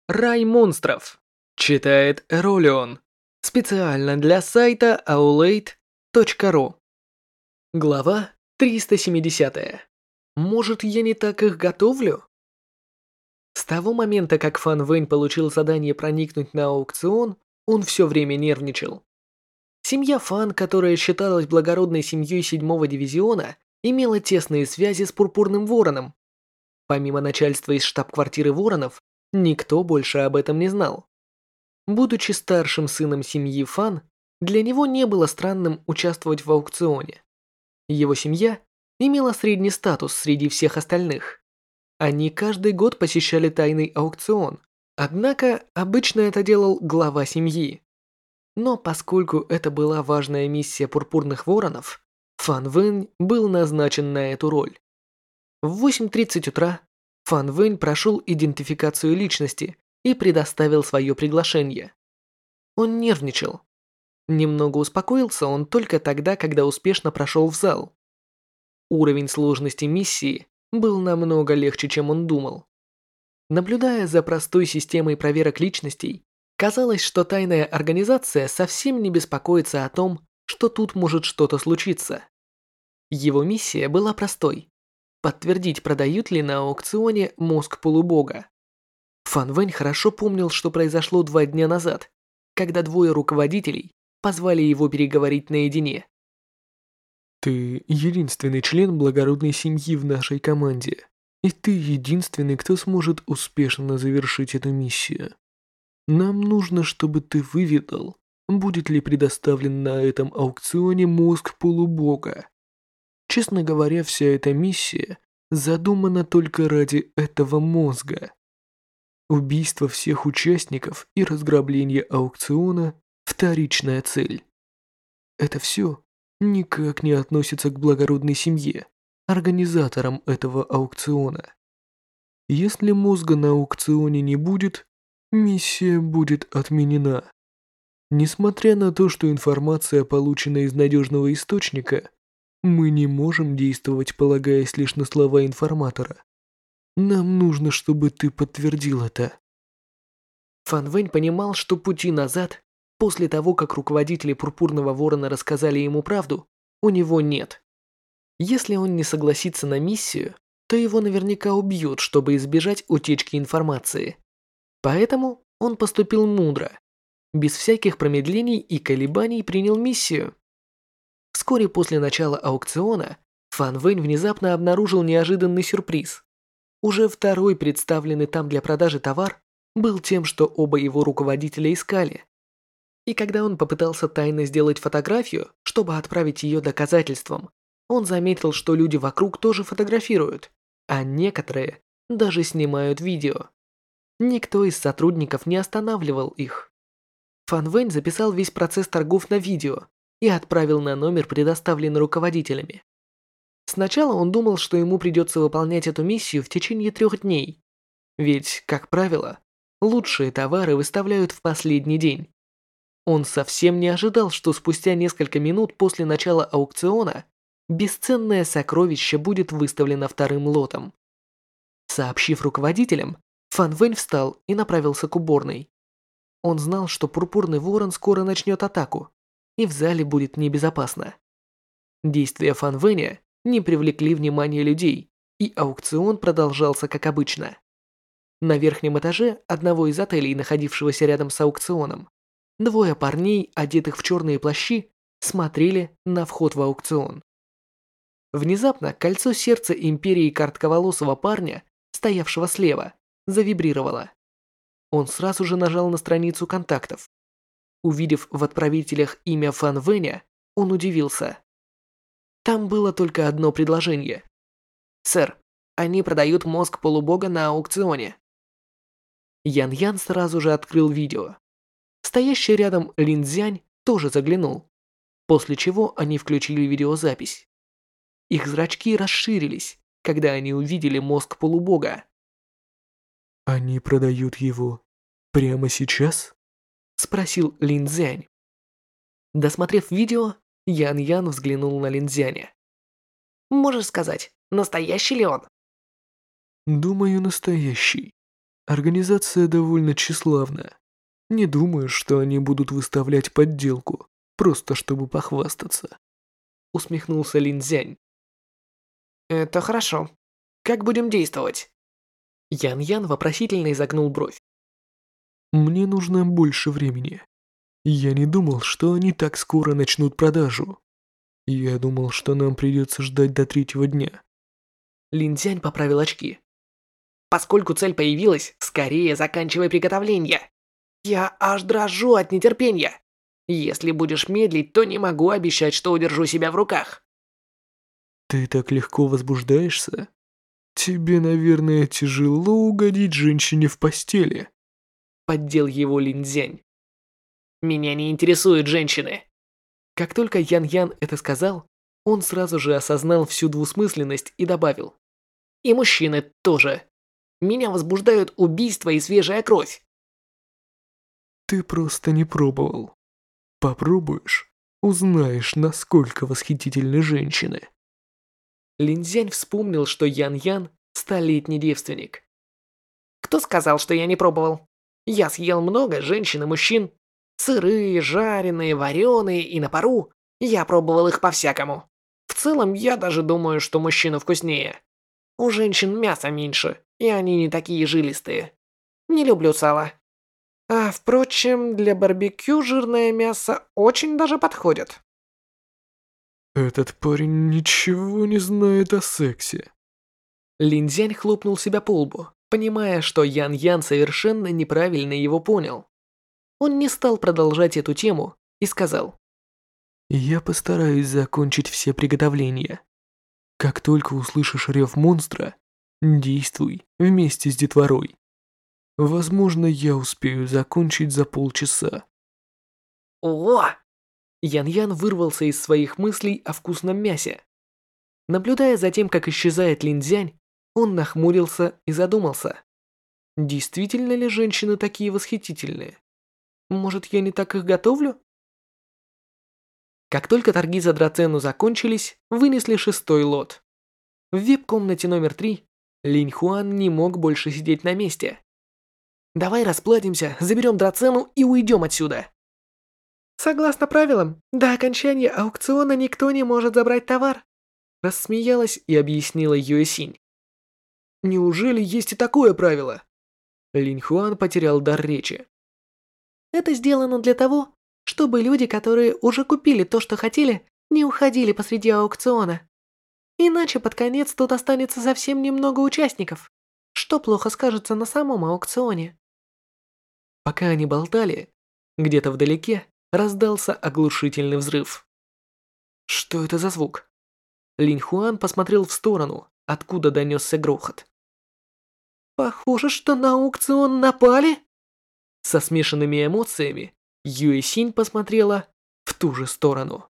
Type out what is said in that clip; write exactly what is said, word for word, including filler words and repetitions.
Рай монстров. Читает Эролион. Специально для сайта аулейт точка ру. Глава триста семидесятая. Может, я не так их готовлю? С того момента, как Фан Вэнь получил задание проникнуть на аукцион, он все время нервничал. Семья Фан, которая считалась благородной семьей седьмого дивизиона, имела тесные связи с Пурпурным Вороном. Помимо начальства из штаб-квартиры Воронов, никто больше об этом не знал. Будучи старшим сыном семьи Фан, для него не было странным участвовать в аукционе. Его семья имела средний статус среди всех остальных. Они каждый год посещали тайный аукцион, однако обычно это делал глава семьи. Но поскольку это была важная миссия Пурпурных Воронов, Фан Вэнь был назначен на эту роль. В восемь тридцать утра Фан Вэнь прошел идентификацию личности и предоставил свое приглашение. Он нервничал. Немного успокоился он только тогда, когда успешно прошел в зал. Уровень сложности миссии был намного легче, чем он думал. Наблюдая за простой системой проверок личностей, казалось, что тайная организация совсем не беспокоится о том, что тут может что-то случиться. Его миссия была простой: подтвердить, продают ли на аукционе мозг полубога. Фан Вэнь хорошо помнил, что произошло два дня назад, когда двое руководителей позвали его переговорить наедине. Ты единственный член благородной семьи в нашей команде, и ты единственный, кто сможет успешно завершить эту миссию. Нам нужно, чтобы ты выведал, будет ли предоставлен на этом аукционе мозг полубога. Честно говоря, вся эта миссия задумана только ради этого мозга. Убийство всех участников и разграбление аукциона – вторичная цель. Это все никак не относится к благородной семье, организаторам этого аукциона. Если мозга на аукционе не будет, миссия будет отменена. Несмотря на то, что информация получена из надежного источника, мы не можем действовать, полагаясь лишь на слова информатора. Нам нужно, чтобы ты подтвердил это. Фан Вэнь понимал, что пути назад, после того, как руководители Пурпурного Ворона рассказали ему правду, у него нет. Если он не согласится на миссию, то его наверняка убьют, чтобы избежать утечки информации. Поэтому он поступил мудро. Без всяких промедлений и колебаний принял миссию. Вскоре после начала аукциона Фан Вэнь внезапно обнаружил неожиданный сюрприз. Уже второй представленный там для продажи товар был тем, что оба его руководителя искали. И когда он попытался тайно сделать фотографию, чтобы отправить ее доказательством, он заметил, что люди вокруг тоже фотографируют, а некоторые даже снимают видео. Никто из сотрудников не останавливал их. Фан Вэнь записал весь процесс торгов на видео и отправил на номер, предоставленный руководителями. Сначала он думал, что ему придется выполнять эту миссию в течение трех дней. Ведь, как правило, лучшие товары выставляют в последний день. Он совсем не ожидал, что спустя несколько минут после начала аукциона бесценное сокровище будет выставлено вторым лотом. Сообщив руководителям, Фан Вэнь встал и направился к уборной. Он знал, что Пурпурный Ворон скоро начнет атаку, и в зале будет небезопасно. Действия Фан Вэня не привлекли внимания людей, и аукцион продолжался как обычно. На верхнем этаже одного из отелей, находившегося рядом с аукционом, двое парней, одетых в черные плащи, смотрели на вход в аукцион. Внезапно кольцо сердца империи коротковолосого парня, стоявшего слева, завибрировало. Он сразу же нажал на страницу контактов. Увидев в отправителях имя Фан Вэня, он удивился. Там было только одно предложение. «Сэр, они продают мозг полубога на аукционе». Ян Ян сразу же открыл видео. Стоящий рядом Лин Цзянь тоже заглянул, после чего они включили видеозапись. Их зрачки расширились, когда они увидели мозг полубога. Они продают его прямо сейчас? Спросил Лин Цзянь. Досмотрев видео, Ян Ян взглянул на Лин Цзяня. «Можешь сказать, настоящий ли он?» Думаю, настоящий. Организация довольно тщеславна. Не думаю, что они будут выставлять подделку, просто чтобы похвастаться. Усмехнулся Лин Цзянь. Это хорошо. Как будем действовать? Ян Ян вопросительно изогнул бровь. Мне нужно больше времени. Я не думал, что они так скоро начнут продажу. Я думал, что нам придется ждать до третьего дня. Лин Цзянь поправил очки. Поскольку цель появилась, скорее заканчивай приготовление. Я аж дрожу от нетерпения. Если будешь медлить, то не могу обещать, что удержу себя в руках. Ты так легко возбуждаешься? Тебе, наверное, тяжело угодить женщине в постели. Поддел его Лин Цзянь. Меня не интересуют женщины. Как только Ян Ян это сказал, он сразу же осознал всю двусмысленность и добавил. И мужчины тоже. Меня возбуждают убийства и свежая кровь. Ты просто не пробовал. Попробуешь, узнаешь, насколько восхитительны женщины. Лин Цзянь вспомнил, что Ян Ян столетний девственник. Кто сказал, что я не пробовал? Я съел много женщин и мужчин. Сырые, жареные, вареные и на пару. Я пробовал их по-всякому. В целом, я даже думаю, что мужчина вкуснее. У женщин мяса меньше, и они не такие жилистые. Не люблю сало. А, впрочем, для барбекю жирное мясо очень даже подходит. Этот парень ничего не знает о сексе. Лин Цзянь хлопнул себя по лбу, понимая, что Ян Ян совершенно неправильно его понял. Он не стал продолжать эту тему и сказал. Я постараюсь закончить все приготовления. Как только услышишь рев монстра, действуй вместе с детворой. Возможно, я успею закончить за полчаса. О! Ян Ян вырвался из своих мыслей о вкусном мясе. Наблюдая за тем, как исчезает Лин Цзянь, он нахмурился и задумался. Действительно ли женщины такие восхитительные? Может, я не так их готовлю? Как только торги за драцену закончились, вынесли шестой лот. В вип-комнате номер три Линь Хуан не мог больше сидеть на месте. «Давай расплатимся, заберем драцену и уйдем отсюда». «Согласно правилам, до окончания аукциона никто не может забрать товар», рассмеялась и объяснила Юэсинь. «Неужели есть и такое правило?» Линь Хуан потерял дар речи. «Это сделано для того, чтобы люди, которые уже купили то, что хотели, не уходили посреди аукциона. Иначе под конец тут останется совсем немного участников, что плохо скажется на самом аукционе». Пока они болтали, где-то вдалеке раздался оглушительный взрыв. Что это за звук? Линь Хуан посмотрел в сторону, откуда донесся грохот. «Похоже, что на аукцион напали?» Со смешанными эмоциями Юэсинь посмотрела в ту же сторону.